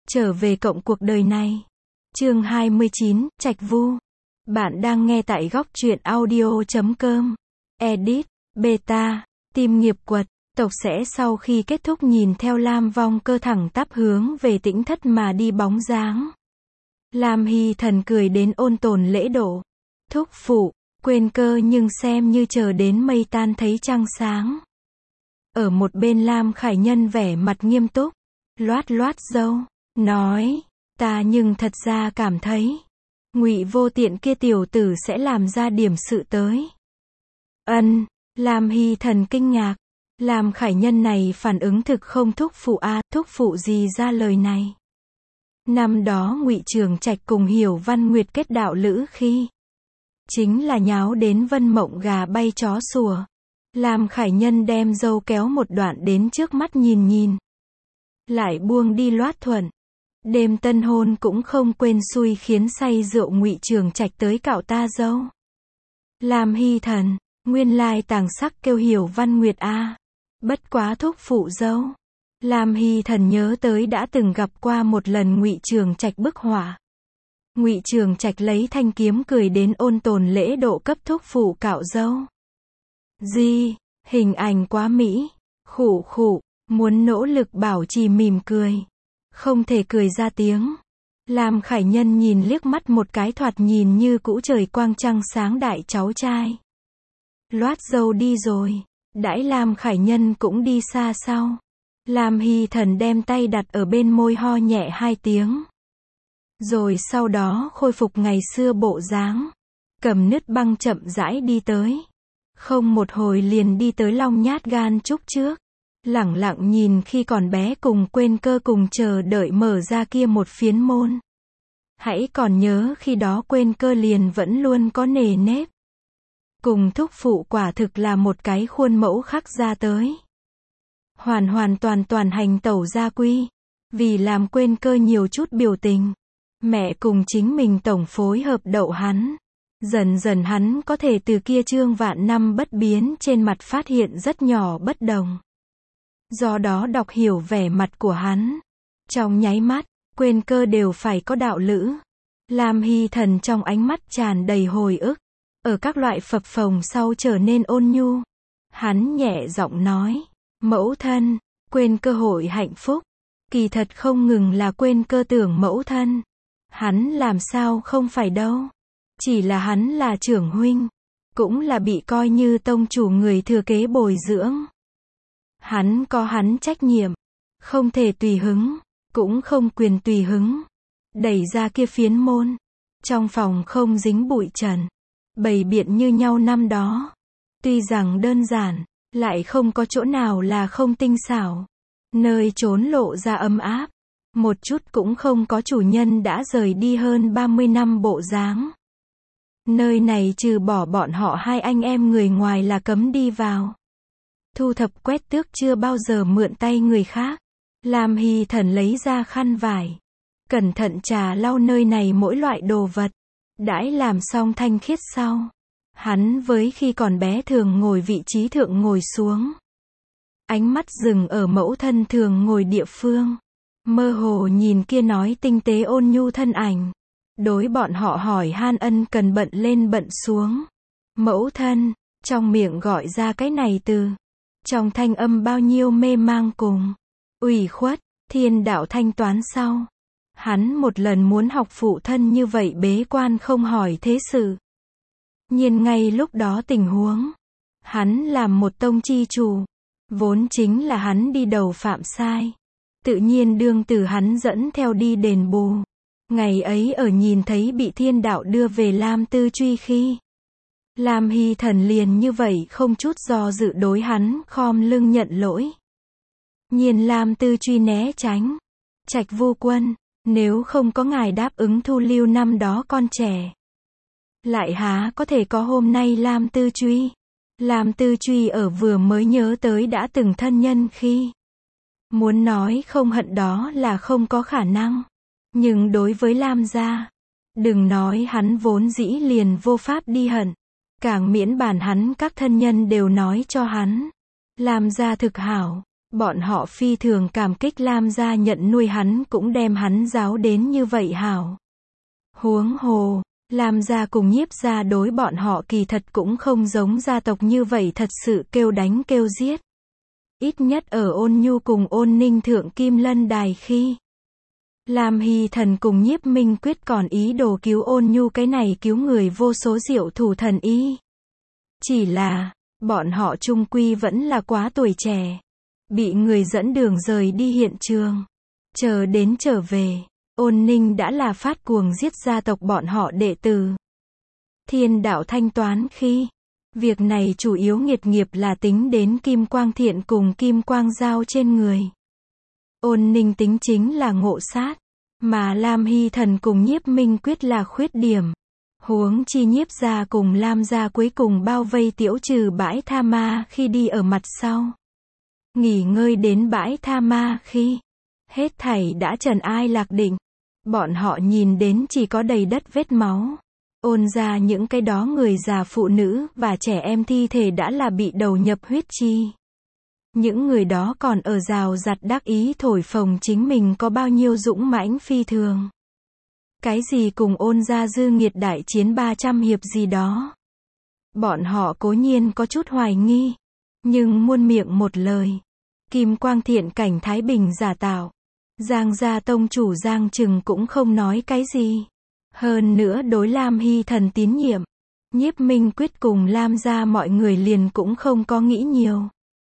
Trở về cộng cuộc đời này. Chương 29, Trạch Vu. Bạn đang nghe tại góc truyện audio.com. Edit, beta, tìm nghiệp quật. Tộc sẽ sau khi kết thúc nhìn theo Lam Vong Cơ thẳng tắp hướng về Tĩnh Thất mà đi bóng dáng. Lam Hy Thần cười đến ôn tồn lễ độ. Thúc phụ, quên cơ nhưng xem như chờ đến mây tan thấy trăng sáng. Ở một bên Lam Khải Nhân vẻ mặt nghiêm túc, loát loát râu, nói, ta nhưng thật ra cảm thấy, Ngụy Vô Tiện kia tiểu tử sẽ làm ra điểm sự tới. Ân, Lam Hy Thần kinh ngạc, Lam Khải Nhân này phản ứng thực không thúc phụ a, thúc phụ gì ra lời này. Năm đó Ngụy Trường Trạch cùng Hiểu Văn Nguyệt kết đạo lữ khi, chính là nháo đến Vân Mộng gà bay chó sủa. Lam Khải Nhân đem dâu kéo một đoạn đến trước mắt nhìn nhìn. Lại buông đi loát thuận. Đêm tân hôn cũng không quên xui khiến say rượu Ngụy Trường Trạch tới cạo ta dâu. Lam Hy Thần, nguyên lai tàng sắc kêu Hiểu Văn Nguyệt a. Bất quá thúc phụ dâu. Lam Hy Thần nhớ tới đã từng gặp qua một lần Ngụy Trường Trạch bức họa. Ngụy Trường Trạch lấy thanh kiếm cười đến ôn tồn lễ độ cấp thúc phụ cạo dâu. Gì, hình ảnh quá mỹ, khụ khụ, muốn nỗ lực bảo trì mỉm cười. Không thể cười ra tiếng. Lam Khải Nhân nhìn liếc mắt một cái thoạt nhìn như cũ trời quang trăng sáng đại cháu trai. Loát dâu đi rồi, đãi Lam Khải Nhân cũng đi xa sau. Lam Hy Thần đem tay đặt ở bên môi ho nhẹ 2 tiếng. Rồi sau đó khôi phục ngày xưa bộ dáng. Cầm nứt băng chậm rãi đi tới. Không một hồi liền đi tới Long Nhát Gan Trúc trước. Lẳng lặng nhìn khi còn bé cùng quên cơ cùng chờ đợi mở ra kia một phiến môn. Hãy còn nhớ khi đó quên cơ liền vẫn luôn có nề nếp. Cùng thúc phụ quả thực là một cái khuôn mẫu khắc ra tới. Hoàn toàn hành tẩu gia quy. Vì làm quên cơ nhiều chút biểu tình. Mẹ cùng chính mình tổng phối hợp đậu hắn. Dần dần hắn có thể từ kia trương vạn năm bất biến trên mặt phát hiện rất nhỏ bất đồng. Do đó đọc hiểu vẻ mặt của hắn. Trong nháy mắt, quên cơ đều phải có đạo lữ. Lam Hy Thần trong ánh mắt tràn đầy hồi ức. Ở các loại phập phồng sau trở nên ôn nhu. Hắn nhẹ giọng nói. Mẫu thân, quên cơ hội hạnh phúc. Kỳ thật không ngừng là quên cơ tưởng mẫu thân. Hắn làm sao không phải đâu. Chỉ là hắn là trưởng huynh. Cũng là bị coi như tông chủ người thừa kế bồi dưỡng. Hắn có hắn trách nhiệm. Không thể tùy hứng. Cũng không quyền tùy hứng. Đẩy ra kia phiến môn. Trong phòng không dính bụi trần. Bày biện như nhau năm đó. Tuy rằng đơn giản. Lại không có chỗ nào là không tinh xảo. Nơi trốn lộ ra ấm áp. Một chút cũng không có chủ nhân đã rời đi hơn 30 năm bộ dáng. Nơi này trừ bỏ bọn họ hai anh em người ngoài là cấm đi vào. Thu thập quét tước chưa bao giờ mượn tay người khác. Lam Hy Thần lấy ra khăn vải. Cẩn thận trà lau nơi này mỗi loại đồ vật. Đãi làm xong thanh khiết sau. Hắn với khi còn bé thường ngồi vị trí thượng ngồi xuống. Ánh mắt dừng ở mẫu thân thường ngồi địa phương. Mơ hồ nhìn kia nói tinh tế ôn nhu thân ảnh. Đối bọn họ hỏi han ân cần bận lên bận xuống. Mẫu thân, trong miệng gọi ra cái này từ. Trong thanh âm bao nhiêu mê mang cùng. Ủy khuất, thiên đạo thanh toán sau. Hắn một lần muốn học phụ thân như vậy bế quan không hỏi thế sự. Nhiên ngay lúc đó tình huống. Hắn làm một tông chi chủ. Vốn chính là hắn đi đầu phạm sai. Tự nhiên đương từ hắn dẫn theo đi đền bù. Ngày ấy ở nhìn thấy bị thiên đạo đưa về Lam Tư Truy khi. Lam Hy Thần liền như vậy không chút do dự đối hắn khom lưng nhận lỗi. Nhiên Lam Tư Truy né tránh. Trạch Vu quân, nếu không có ngài đáp ứng thu lưu năm đó con trẻ. Lại há có thể có hôm nay Lam Tư Truy. Lam Tư Truy ở vừa mới nhớ tới đã từng thân nhân khi. Muốn nói không hận đó là không có khả năng. Nhưng đối với Lam gia, đừng nói hắn vốn dĩ liền vô pháp đi hận. Càng miễn bàn hắn các thân nhân đều nói cho hắn. Lam gia thực hảo. Bọn họ phi thường cảm kích Lam gia nhận nuôi hắn cũng đem hắn giáo đến như vậy hảo. Huống hồ, Lam gia cùng Nhiếp gia đối bọn họ kỳ thật cũng không giống gia tộc như vậy thật sự kêu đánh kêu giết. Ít nhất ở Ôn Nhu cùng Ôn Ninh thượng Kim Lân đài khi Lam Hy Thần cùng Nhiếp Minh Quyết còn ý đồ cứu Ôn Nhu cái này cứu người vô số diệu thủ thần y. Chỉ là, bọn họ chung quy vẫn là quá tuổi trẻ. Bị người dẫn đường rời đi hiện trường. Chờ đến trở về, Ôn Ninh đã là phát cuồng giết gia tộc bọn họ đệ tử. Thiên đạo thanh toán khi, việc này chủ yếu nghiệt nghiệp là tính đến Kim Quang Thiện cùng Kim Quang Giao trên người. Ôn Ninh tính chính là ngộ sát, mà Lam Hy Thần cùng Nhiếp Minh Quyết là khuyết điểm. Huống chi Nhiếp gia cùng Lam gia cuối cùng bao vây Tiễu Trừ bãi Tha Ma khi đi ở mặt sau. Nghỉ ngơi đến bãi Tha Ma khi, hết thảy đã trần ai lạc định. Bọn họ nhìn đến chỉ có đầy đất vết máu. Ôn ra những cái đó người già phụ nữ và trẻ em thi thể đã là bị đầu nhập huyết chi. Những người đó còn ở rào rặt đắc ý thổi phồng chính mình có bao nhiêu dũng mãnh phi thường. Cái gì cùng Ôn gia dư nghiệt đại chiến 300 hiệp gì đó. Bọn họ cố nhiên có chút hoài nghi. Nhưng muôn miệng một lời. Kim Quang Thiện cảnh Thái Bình giả tạo. Giang gia tông chủ Giang Trừng cũng không nói cái gì. Hơn nữa đối Lam Hy Thần tín nhiệm. Nhiếp Minh Quyết cùng Lam gia mọi người liền cũng không có nghĩ nhiều.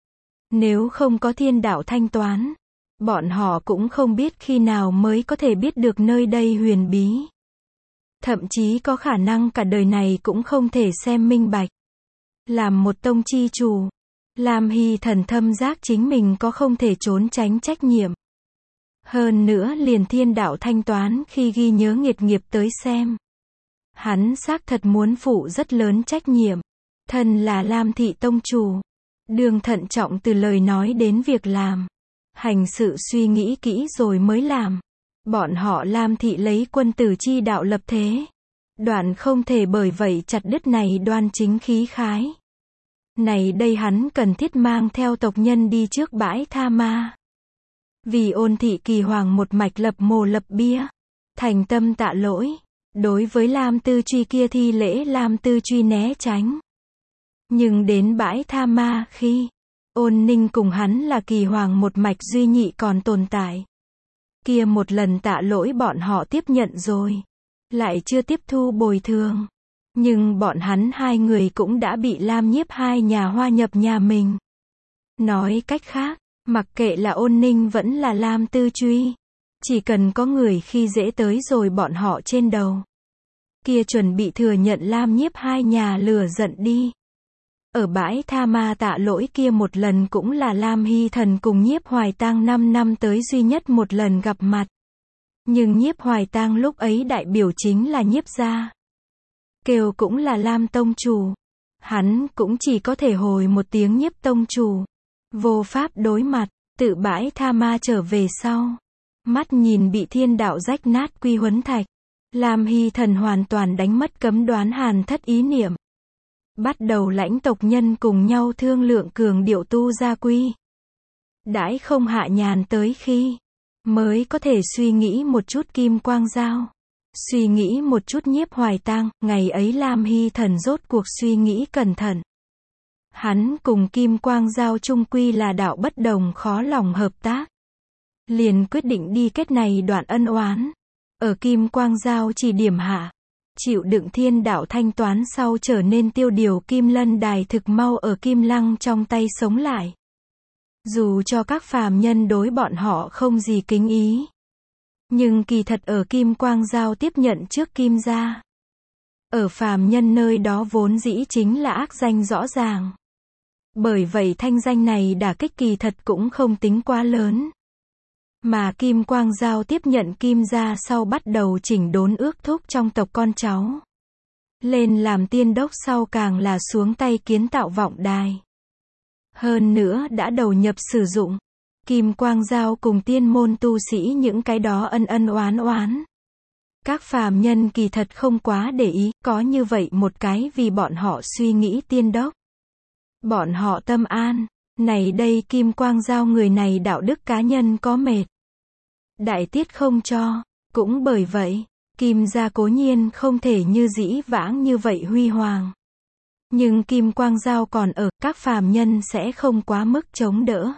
Nếu không có thiên đạo thanh toán, bọn họ cũng không biết khi nào mới có thể biết được nơi đây huyền bí. Thậm chí có khả năng cả đời này cũng không thể xem minh bạch. Làm một tông chi chủ, Lam Hy Thần thâm giác chính mình có không thể trốn tránh trách nhiệm. Hơn nữa liền thiên đạo thanh toán khi ghi nhớ nghiệt nghiệp tới xem. Hắn xác thật muốn phụ rất lớn trách nhiệm. Thân là Lam thị tông chủ. Đường thận trọng từ lời nói đến việc làm. Hành sự suy nghĩ kỹ rồi mới làm. Bọn họ Lam thị lấy quân tử chi đạo lập thế. Đoạn không thể bởi vậy chặt đứt này đoan chính khí khái. Này đây hắn cần thiết mang theo tộc nhân đi trước bãi Tha Ma. Vì Ôn thị kỳ hoàng một mạch lập mồ lập bia. Thành tâm tạ lỗi. Đối với Lam Tư Truy kia thi lễ Lam Tư Truy né tránh. Nhưng đến bãi Tha Ma khi Ôn Ninh cùng hắn là kỳ hoàng một mạch duy nhị còn tồn tại. Kia một lần tạ lỗi bọn họ tiếp nhận rồi. Lại chưa tiếp thu bồi thường. Nhưng bọn hắn hai người cũng đã bị Lam Nhiếp hai nhà hoa nhập nhà mình. Nói cách khác, mặc kệ là Ôn Ninh vẫn là Lam Tư Truy. Chỉ cần có người khi dễ tới rồi bọn họ trên đầu. Kia chuẩn bị thừa nhận Lam Nhiếp hai nhà lừa giận đi. Ở bãi Tha Ma tạ lỗi kia một lần cũng là Lam Hy Thần cùng Nhiếp Hoài Tang 5 năm tới duy nhất một lần gặp mặt. Nhưng Nhiếp Hoài Tang lúc ấy đại biểu chính là Nhiếp gia. Kêu cũng là Lam tông chủ. Hắn cũng chỉ có thể hồi một tiếng Nhiếp tông chủ. Vô pháp đối mặt, tự bãi Tha Ma trở về sau. Mắt nhìn bị thiên đạo rách nát quy huấn thạch. Lam Hy Thần hoàn toàn đánh mất cấm đoán hàn thất ý niệm. Bắt đầu lãnh tộc nhân cùng nhau thương lượng cường điệu tu gia quy. Đãi không hạ nhàn tới khi mới có thể suy nghĩ một chút Kim Quang Giao. Suy nghĩ một chút Nhiếp Hoài Tang. Ngày ấy Lam Hy Thần rốt cuộc suy nghĩ cẩn thận. Hắn cùng Kim Quang Giao chung quy là đạo bất đồng khó lòng hợp tác. Liền quyết định đi kết này đoạn ân oán. Ở Kim Quang Giao chỉ điểm hạ. Chịu đựng thiên đạo thanh toán sau trở nên tiêu điều Kim Lân đài thực mau ở Kim Lăng trong tay sống lại. Dù cho các phàm nhân đối bọn họ không gì kính ý. Nhưng kỳ thật ở Kim Quang Giao tiếp nhận trước Kim gia. Ở phàm nhân nơi đó vốn dĩ chính là ác danh rõ ràng. Bởi vậy thanh danh này đả kích kỳ thật cũng không tính quá lớn. Mà Kim Quang Giao tiếp nhận Kim gia sau bắt đầu chỉnh đốn ước thúc trong tộc con cháu. Lên làm tiên đốc sau càng là xuống tay kiến tạo vọng đài. Hơn nữa đã đầu nhập sử dụng. Kim Quang Giao cùng tiên môn tu sĩ những cái đó ân oán oán. Các phàm nhân kỳ thật không quá để ý, có như vậy một cái vì bọn họ suy nghĩ tiên đốc. Bọn họ tâm an, Này đây Kim Quang Giao người này đạo đức cá nhân có mệt. Đại tiết không cho, cũng bởi vậy, Kim gia cố nhiên không thể như dĩ vãng như vậy huy hoàng. Nhưng Kim Quang Giao còn ở, các phàm nhân sẽ không quá mức chống đỡ.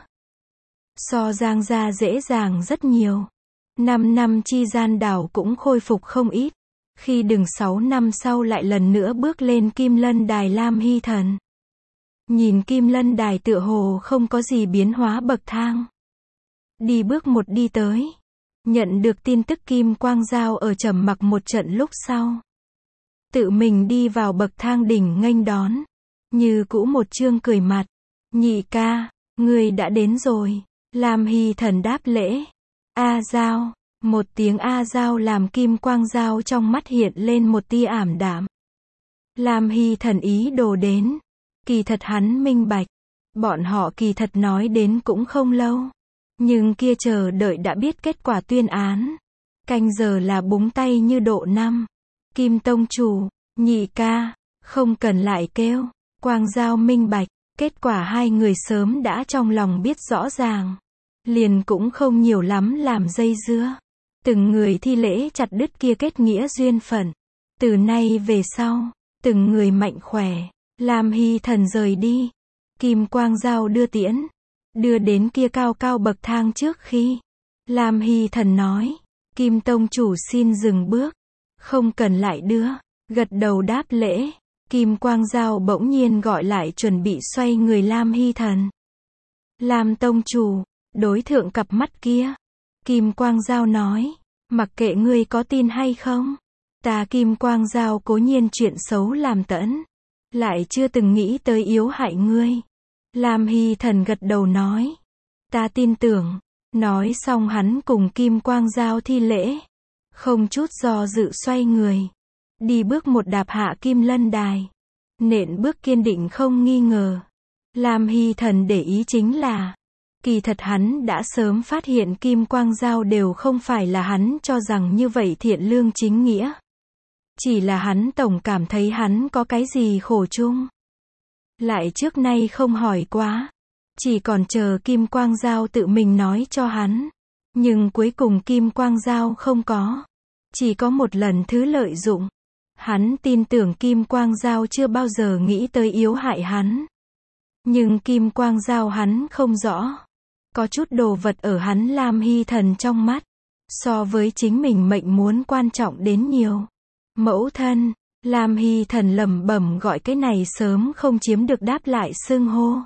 So Giang gia dễ dàng rất nhiều. 5 năm chi gian đảo cũng khôi phục không ít. Khi đừng 6 năm sau lại lần nữa bước lên Kim Lân Đài Lam Hy Thần. Nhìn Kim Lân Đài tựa hồ không có gì biến hóa bậc thang. Đi bước một đi tới. Nhận được tin tức Kim Quang Giao ở trầm mặc một trận lúc sau. Tự mình đi vào bậc thang đỉnh nghênh đón. Như cũ một trương cười mặt. Nhị ca, ngươi đã đến rồi. Lam Hy Thần đáp lễ. A Giao. Một tiếng A Giao làm Kim Quang Giao trong mắt hiện lên một tia ảm đạm. Lam Hy Thần ý đồ đến. Kỳ thật hắn minh bạch. Bọn họ kỳ thật nói đến cũng không lâu. Nhưng kia chờ đợi đã biết kết quả tuyên án. Canh giờ là búng tay như độ năm. Kim tông chủ, nhị ca, không cần lại kêu. Quang Giao minh bạch. Kết quả hai người sớm đã trong lòng biết rõ ràng. Liền cũng không nhiều lắm làm dây dưa. Từng người thi lễ chặt đứt kia kết nghĩa duyên phận. Từ nay về sau, từng người mạnh khỏe. Lam Hy Thần rời đi. Kim Quang Giao đưa tiễn. Đưa đến kia cao cao bậc thang trước khi. Lam Hy Thần nói. Kim tông chủ xin dừng bước. Không cần lại đưa. Gật đầu đáp lễ. Kim Quang Giao bỗng nhiên gọi lại chuẩn bị xoay người Lam Hy Thần. Lam tông chủ, đối thượng cặp mắt kia. Kim Quang Giao nói. Mặc kệ ngươi có tin hay không. Ta Kim Quang Giao cố nhiên chuyện xấu làm tẫn. Lại chưa từng nghĩ tới yếu hại ngươi. Lam Hy Thần gật đầu nói. Ta tin tưởng. Nói xong hắn cùng Kim Quang Giao thi lễ. Không chút do dự xoay người. Đi bước một đạp hạ Kim Lân Đài. Nện bước kiên định không nghi ngờ. Lam Hy Thần để ý chính là. Kỳ thật hắn đã sớm phát hiện Kim Quang Giao đều không phải là hắn cho rằng như vậy thiện lương chính nghĩa. Chỉ là hắn tổng cảm thấy hắn có cái gì khổ chung. Lại trước nay không hỏi quá. Chỉ còn chờ Kim Quang Giao tự mình nói cho hắn. Nhưng cuối cùng Kim Quang Giao không có. Chỉ có một lần thứ lợi dụng. Hắn tin tưởng Kim Quang Giao chưa bao giờ nghĩ tới yếu hại hắn. Nhưng Kim Quang Giao hắn không rõ. Có chút đồ vật ở hắn Lam Hy Thần trong mắt. So với chính mình mệnh muốn quan trọng đến nhiều. Mẫu thân, Lam Hy Thần lẩm bẩm gọi cái này sớm không chiếm được đáp lại xưng hô.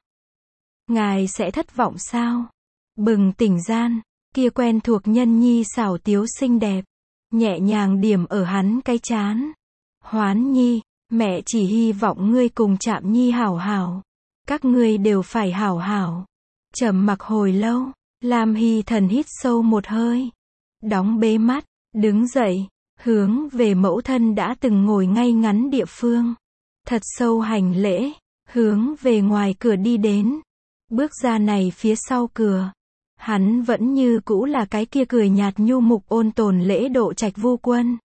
Ngài sẽ thất vọng sao? Bừng tỉnh gian, kia quen thuộc nhân nhi xảo tiếu xinh đẹp. Nhẹ nhàng điểm ở hắn cái chán. Hoán nhi, mẹ chỉ hy vọng ngươi cùng Trạm nhi hảo hảo. Các ngươi đều phải hảo hảo. Trầm mặc hồi lâu, Lam Hy Thần hít sâu một hơi. Đóng bế mắt, đứng dậy, hướng về mẫu thân đã từng ngồi ngay ngắn địa phương. Thật sâu hành lễ, hướng về ngoài cửa đi đến. Bước ra này phía sau cửa. Hắn vẫn như cũ là cái kia cười nhạt nhu mục ôn tồn lễ độ Trạch Vu Quân.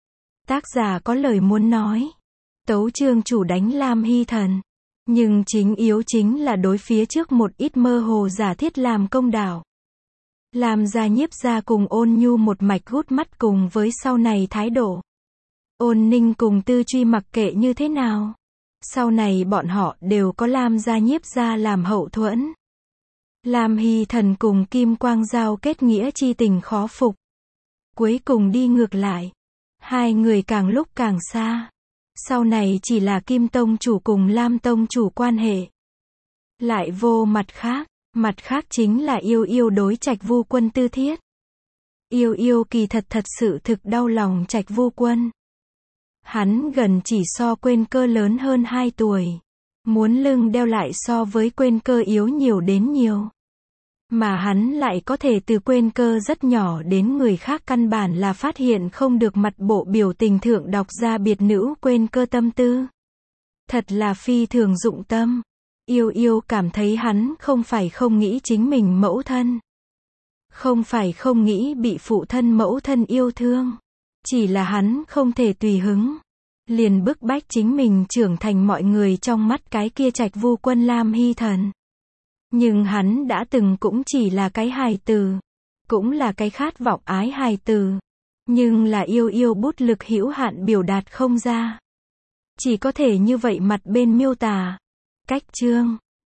Tác giả có lời muốn nói. Tấu chương chủ đánh Lam Hy Thần. Nhưng chính yếu chính là đối phía trước một ít mơ hồ giả thiết làm công đảo. Làm ra nhiếp ra cùng Ôn Nhu một mạch hút mắt cùng với sau này thái độ. Ôn Ninh cùng Tư Truy mặc kệ như thế nào. Sau này bọn họ đều có Lam gia nhiếp ra làm hậu thuẫn. Lam Hy Thần cùng Kim Quang Giao kết nghĩa chi tình khó phục. Cuối cùng đi ngược lại. Hai người càng lúc càng xa. Sau này chỉ là Kim Tông chủ cùng Lam Tông chủ quan hệ. Lại vô mặt khác chính là yêu yêu đối Trạch Vu Quân tư thiết. Yêu yêu kỳ thật sự thực đau lòng Trạch Vu Quân. Hắn gần chỉ so Quên Cơ lớn hơn 2 tuổi. Muốn lưng đeo lại so với Quên Cơ yếu nhiều đến nhiều. Mà hắn lại có thể từ Quên Cơ rất nhỏ đến người khác căn bản là phát hiện không được mặt bộ biểu tình thượng đọc ra biệt nữ Quên Cơ tâm tư. Thật là phi thường dụng tâm. Yêu yêu cảm thấy hắn không phải không nghĩ chính mình mẫu thân. Không phải không nghĩ bị phụ thân mẫu thân yêu thương. Chỉ là hắn không thể tùy hứng. Liền bức bách chính mình trưởng thành mọi người trong mắt cái kia Trạch Vu Quân Lam Hy Thần. Nhưng hắn đã từng cũng chỉ là cái hài tử. Cũng là cái khát vọng ái hài tử. Nhưng là yêu bút lực hữu hạn biểu đạt không ra. Chỉ có thể như vậy mặt bên miêu tả. Cách chương